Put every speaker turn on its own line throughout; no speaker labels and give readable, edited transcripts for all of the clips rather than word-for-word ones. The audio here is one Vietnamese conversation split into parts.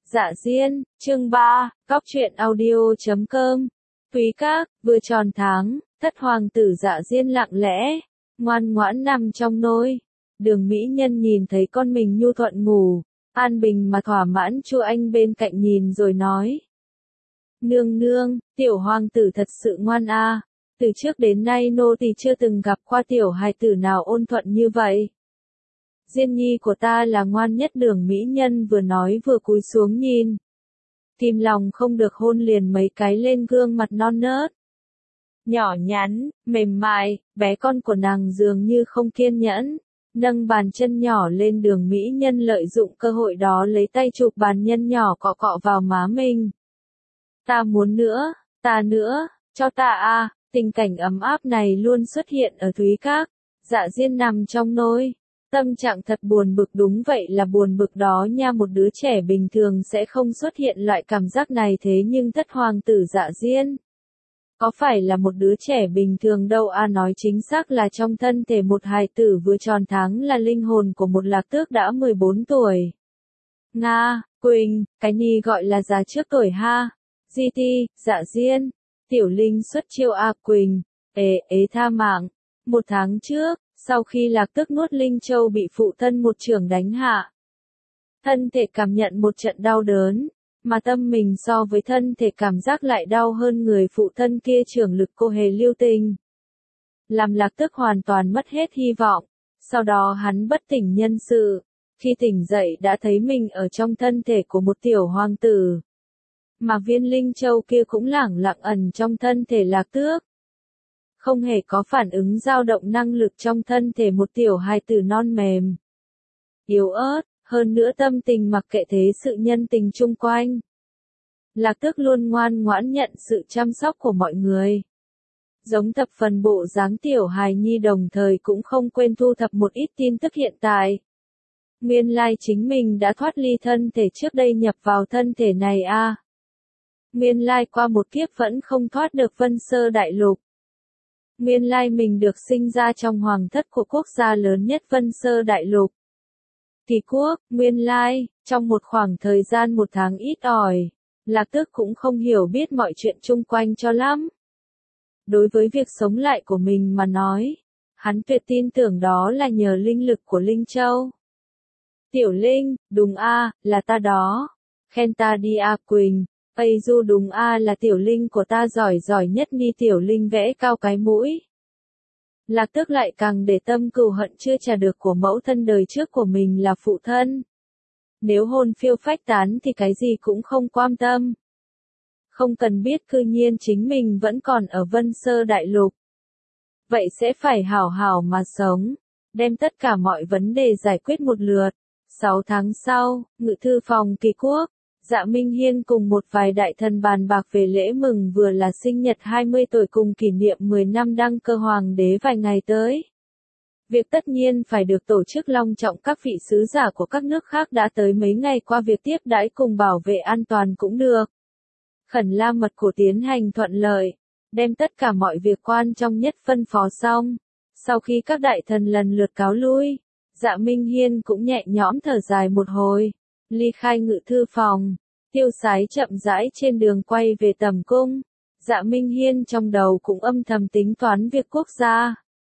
Dạ Diên, chương 3, Cóc truyện audio.com. Quý các, vừa tròn tháng, thất hoàng tử Dạ Diên lặng lẽ, ngoan ngoãn nằm trong nôi. Đường mỹ nhân nhìn thấy con mình nhu thuận ngủ, an bình mà thỏa mãn. Chu Anh bên cạnh nhìn rồi nói: Nương nương, tiểu hoàng tử thật sự ngoan a. Từ trước đến nay nô tỳ chưa từng gặp qua tiểu hài tử nào ôn thuận như vậy. Diên nhi của ta là ngoan nhất. Đường mỹ nhân vừa nói vừa cúi xuống nhìn. Kìm lòng không được hôn liền mấy cái lên gương mặt non nớt, nhỏ nhắn, mềm mại. Bé con của nàng dường như không kiên nhẫn, nâng bàn chân nhỏ lên. Đường mỹ nhân lợi dụng cơ hội đó lấy tay chụp bàn nhân nhỏ cọ cọ vào má mình. Ta muốn nữa, ta nữa, cho ta a. Tình cảnh ấm áp này luôn xuất hiện ở Thúy Các. Dạ Diên nằm trong nôi, tâm trạng thật buồn bực. Đúng vậy là buồn bực đó nha, một đứa trẻ bình thường sẽ không xuất hiện loại cảm giác này, thế nhưng thất hoàng tử Dạ Diên có phải là một đứa trẻ bình thường đâu a. Nói chính xác là trong thân thể một hài tử vừa tròn tháng là linh hồn của một lạc tước đã 14 tuổi. Nga, Quỳnh, cái ni gọi là già trước tuổi ha. GT, Dạ Diên, tiểu linh xuất chiêu a. Quỳnh, ế tha mạng. 1 tháng trước, sau khi lạc tước nuốt linh châu bị phụ thân một chưởng đánh hạ, thân thể cảm nhận một trận đau đớn, mà tâm mình so với thân thể cảm giác lại đau hơn. Người phụ thân kia chưởng lực cô hề lưu tình, làm lạc tước hoàn toàn mất hết hy vọng. Sau đó hắn bất tỉnh nhân sự, khi tỉnh dậy đã thấy mình ở trong thân thể của một tiểu hoàng tử, mà viên linh châu kia cũng lẳng lặng ẩn trong thân thể lạc tước, không hề có phản ứng dao động năng lực trong thân thể một tiểu hài tử non mềm, yếu ớt. Hơn nữa tâm tình mặc kệ thế sự nhân tình chung quanh. Lạc tước luôn ngoan ngoãn nhận sự chăm sóc của mọi người, giống thập phần bộ dáng tiểu hài nhi, đồng thời cũng không quên thu thập một ít tin tức hiện tại. Nguyên lai chính mình đã thoát ly thân thể trước đây nhập vào thân thể này a. Nguyên lai qua một kiếp vẫn không thoát được Vân Sơ Đại Lục. Nguyên lai mình được sinh ra trong hoàng thất của quốc gia lớn nhất Vân Sơ Đại Lục, Kỳ Quốc. Nguyên lai, trong một khoảng thời gian 1 tháng ít ỏi, lạc tước cũng không hiểu biết mọi chuyện chung quanh cho lắm. Đối với việc sống lại của mình mà nói, hắn tuyệt tin tưởng đó là nhờ linh lực của Linh Châu. Tiểu Linh, đúng a, là ta đó. Khen ta đi a. Quỳnh, Ây du, đúng a, là tiểu linh của ta giỏi giỏi nhất ni. Tiểu Linh vẽ cao cái mũi. Lạc tước lại càng để tâm cừu hận chưa trả được của mẫu thân đời trước của mình là phụ thân. Nếu hồn phiêu phách tán thì cái gì cũng không quan tâm. Không cần biết cư nhiên chính mình vẫn còn ở Vân Sơ Đại Lục. Vậy sẽ phải hảo hảo mà sống, đem tất cả mọi vấn đề giải quyết một lượt. 6 tháng sau, ngự thư phòng Kỳ Quốc, Dạ Minh Hiên cùng một vài đại thần bàn bạc về lễ mừng vừa là sinh nhật 20 tuổi cùng kỷ niệm 10 năm đăng cơ hoàng đế vài ngày tới. Việc tất nhiên phải được tổ chức long trọng, các vị sứ giả của các nước khác đã tới mấy ngày qua, việc tiếp đãi cùng bảo vệ an toàn cũng được khẩn la mật cổ tiến hành thuận lợi, đem tất cả mọi việc quan trọng nhất phân phó xong. Sau khi các đại thần lần lượt cáo lui, Dạ Minh Hiên cũng nhẹ nhõm thở dài một hồi, ly khai ngự thư phòng, tiêu sái chậm rãi trên đường quay về tầm cung. Dạ Minh Hiên trong đầu cũng âm thầm tính toán việc quốc gia.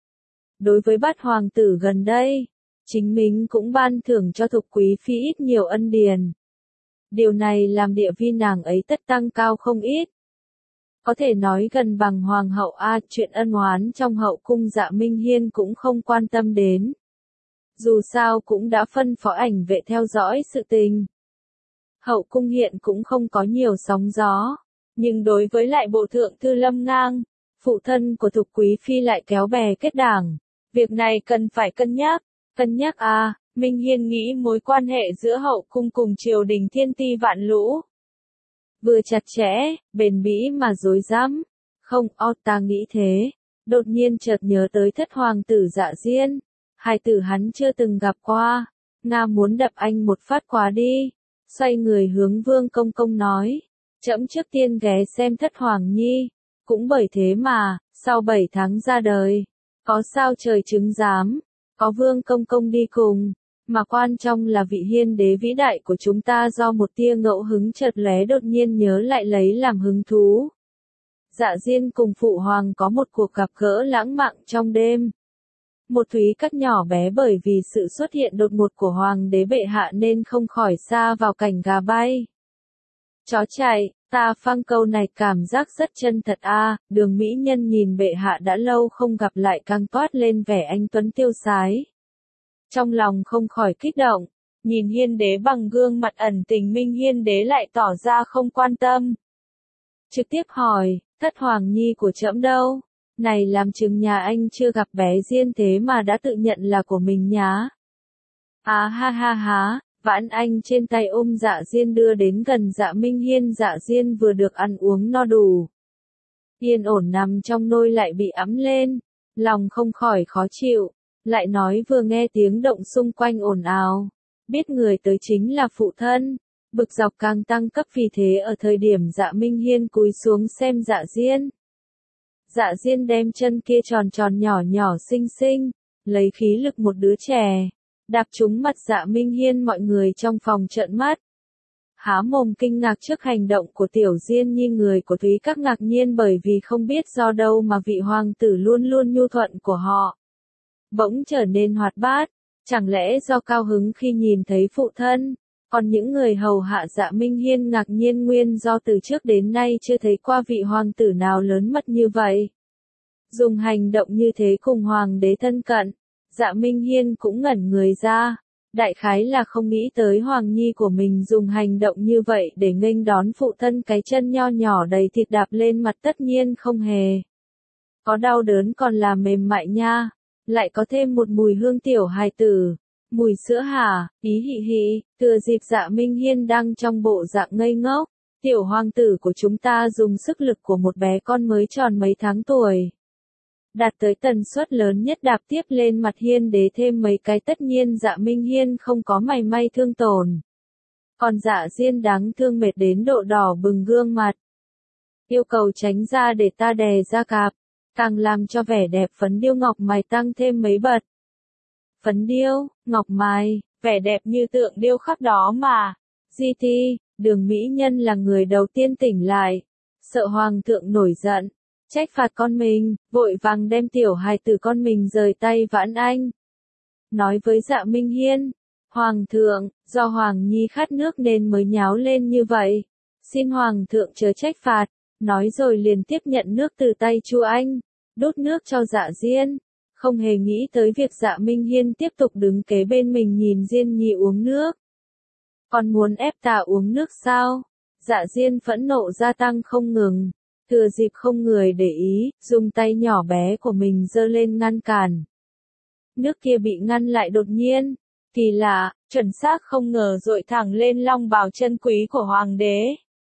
Đối với bát hoàng tử gần đây, chính mình cũng ban thưởng cho Thục Quý Phi ít nhiều ân điền. Điều này làm địa vị nàng ấy tất tăng cao không ít. Có thể nói gần bằng hoàng hậu a. Chuyện ân oán trong hậu cung Dạ Minh Hiên cũng không quan tâm đến. Dù sao cũng đã phân phó ảnh vệ theo dõi sự tình. Hậu cung hiện cũng không có nhiều sóng gió, nhưng đối với lại bộ thượng thư Lâm Ngang, phụ thân của Thục Quý Phi lại kéo bè kết đảng. Việc này cần phải cân nhắc a. Minh Hiên nghĩ mối quan hệ giữa hậu cung cùng triều đình thiên ti vạn lũ, vừa chặt chẽ, bền bỉ mà rối rắm. Không, ta nghĩ thế. Đột nhiên chợt nhớ tới thất hoàng tử Dạ Diên, hài tử hắn chưa từng gặp qua. Nga muốn đập anh một phát quá đi. Xoay người hướng Vương Công Công nói, trẫm trước tiên ghé xem thất hoàng nhi, cũng bởi thế mà, sau 7 tháng ra đời, có sao trời chứng giám, có Vương Công Công đi cùng, Mà quan trọng là vị hiên đế vĩ đại của chúng ta do một tia ngẫu hứng chợt lóe đột nhiên nhớ lại lấy làm hứng thú. Dạ Diên cùng phụ hoàng có một cuộc gặp gỡ lãng mạn trong đêm. Một Thúy Các nhỏ bé bởi vì sự xuất hiện đột ngột của hoàng đế bệ hạ nên không khỏi sa vào cảnh gà bay. Chó chạy, ta phăng câu này cảm giác rất chân thật a. Đường mỹ nhân nhìn bệ hạ đã lâu không gặp lại càng toát lên vẻ anh tuấn tiêu sái. Trong lòng không khỏi kích động, nhìn hiên đế bằng gương mặt ẩn tình minh hiên đế lại tỏ ra không quan tâm. Trực tiếp hỏi, thất hoàng nhi của trẫm đâu? Này làm chừng nhà anh chưa gặp bé Diên thế mà đã tự nhận là của mình nhá. À ha ha ha, Vãn Anh trên tay ôm Dạ Diên đưa đến gần Dạ Minh Hiên. Dạ Diên vừa được ăn uống no đủ, yên ổn nằm trong nôi lại bị ấm lên, lòng không khỏi khó chịu, lại nói vừa nghe tiếng động xung quanh ồn ào, biết người tới chính là phụ thân, bực dọc càng tăng cấp. Vì thế ở thời điểm Dạ Minh Hiên cúi xuống xem Dạ Diên, Dạ Diên đem chân kia tròn tròn nhỏ nhỏ xinh xinh, lấy khí lực một đứa trẻ, đạp trúng mặt Dạ Minh Hiên. Mọi người trong phòng trợn mắt, há mồm kinh ngạc trước hành động của tiểu Diên Nhi. Người của Thúy Các ngạc nhiên bởi vì không biết do đâu mà vị hoàng tử luôn luôn nhu thuận của họ bỗng trở nên hoạt bát, chẳng lẽ do cao hứng khi nhìn thấy phụ thân. Còn những người hầu hạ Dạ Minh Hiên ngạc nhiên nguyên do từ trước đến nay chưa thấy qua vị hoàng tử nào lớn mật như vậy. Dùng hành động như thế cùng hoàng đế thân cận, Dạ Minh Hiên cũng ngẩn người ra. Đại khái là không nghĩ tới hoàng nhi của mình dùng hành động như vậy để nghênh đón phụ thân. Cái chân nho nhỏ đầy thịt đạp lên mặt tất nhiên không hề có đau đớn, còn là mềm mại nha. Lại có thêm một mùi hương tiểu hài tử. Mùi sữa hả, ý hị hị. Thừa dịp Dạ Minh Hiên đang trong bộ dạng ngây ngốc, tiểu hoàng tử của chúng ta dùng sức lực của một bé con mới tròn mấy tháng tuổi, đạt tới tần suất lớn nhất đạp tiếp lên mặt hiên đế thêm mấy cái. Tất nhiên Dạ Minh Hiên không có mảy may thương tổn. Còn Dạ Diên đáng thương mệt đến độ đỏ bừng gương mặt, yêu cầu tránh ra để ta đè ra cạp, càng làm cho vẻ đẹp phấn điêu ngọc mài tăng thêm mấy bậc. Phấn điêu, ngọc mài, vẻ đẹp như tượng điêu khắc đó mà. GT, Đường mỹ nhân là người đầu tiên tỉnh lại, sợ hoàng thượng nổi giận, trách phạt con mình, vội vàng đem tiểu hài tử con mình rời tay Vãn Anh. Nói với Dạ Minh Hiên, hoàng thượng, do hoàng nhi khát nước nên mới nháo lên như vậy, xin hoàng thượng chớ trách phạt. Nói rồi liền tiếp nhận nước từ tay Chu Anh, đút nước cho Dạ Diên, không hề nghĩ tới việc Dạ Minh Hiên tiếp tục đứng kế bên mình nhìn Diên Nhi uống nước. Còn muốn ép ta uống nước sao? Dạ Diên phẫn nộ gia tăng không ngừng, thừa dịp không người để ý, dùng tay nhỏ bé của mình giơ lên ngăn cản. Nước kia bị ngăn lại đột nhiên, kỳ lạ, chuẩn xác không ngờ dội thẳng lên long bào chân quý của hoàng đế.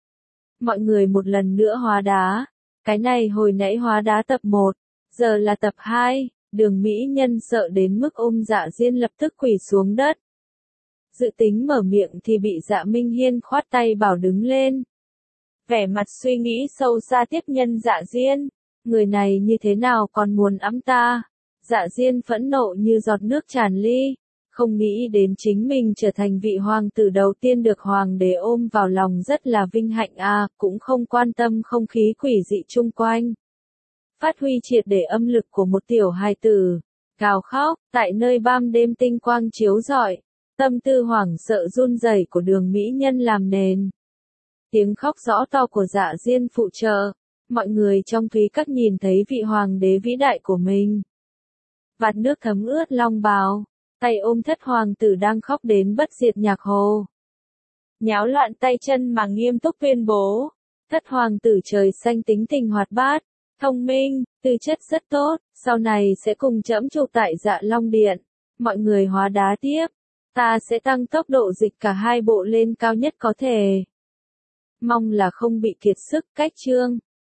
Mọi người một lần nữa hóa đá, cái này hồi nãy hóa đá tập 1, giờ là tập 2, Đường mỹ nhân sợ đến mức ôm Dạ Diên lập tức quỳ xuống đất. Dự tính mở miệng thì bị Dạ Minh Hiên khoát tay bảo đứng lên. Vẻ mặt suy nghĩ sâu xa tiếp nhân Dạ Diên, người này như thế nào còn muốn ẵm ta? Dạ Diên phẫn nộ như giọt nước tràn ly, không nghĩ đến chính mình trở thành vị hoàng tử đầu tiên được hoàng đế ôm vào lòng rất là vinh hạnh a, cũng không quan tâm không khí quỷ dị chung quanh. Phát huy triệt để âm lực của một tiểu hài tử, gào khóc, tại nơi ban đêm tinh quang chiếu rọi, tâm tư hoảng sợ run rẩy của đường mỹ nhân làm nền. Tiếng khóc rõ to của Dạ Diên phụ trợ, mọi người trong Thúy Các nhìn thấy vị hoàng đế vĩ đại của mình. Vạt nước thấm ướt long bào, tay ôm thất hoàng tử đang khóc đến bất diệt nhạc hồ. Nháo loạn tay chân mà nghiêm túc tuyên bố, thất hoàng tử trời xanh tính tình hoạt bát, thông minh, tư chất rất tốt, sau này sẽ cùng trẫm trụ tại Dạ Long Điện. Mọi người hóa đá tiếp, ta sẽ tăng tốc độ dịch cả hai bộ lên cao nhất có thể. Mong là không bị kiệt sức. Cách chương